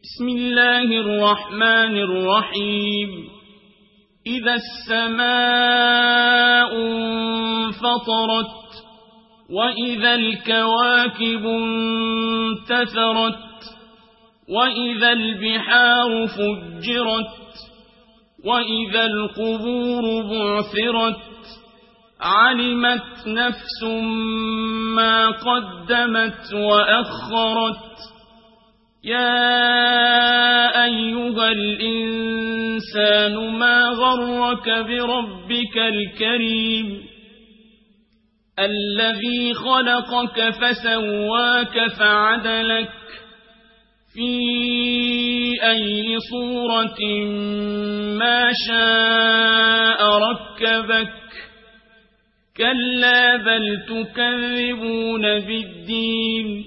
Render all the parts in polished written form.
بسم الله الرحمن الرحيم إذا السماء انفطرت وإذا الكواكب انتثرت وإذا البحار فجرت وإذا القبور بعثرت علمت نفس ما قدمت وأخرت يا أيها الإنسان ما غرك بربك الكريم الذي خلقك فسواك فعدلك في أي صورة ما شاء ركبك كلا بل تكذبون بالدين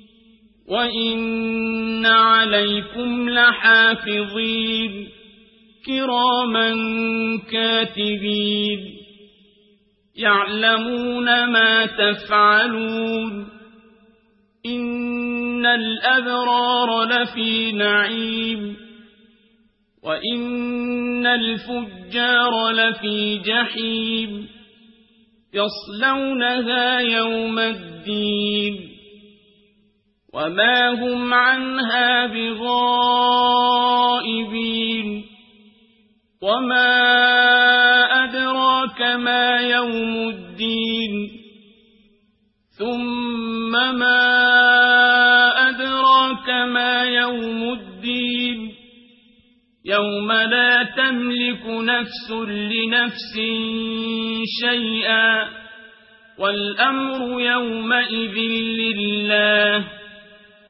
وإن عليكم لحافظين كراما كاتبين يعلمون ما تفعلون إن الأبرار لفي نعيم وإن الفجار لفي جحيم يصلونها يوم الدين وما هم عنها بغائبين وما أدراك ما يوم الدين ثم ما أدراك ما يوم الدين يوم لا تملك نفس لنفس شيئا والأمر يومئذ لله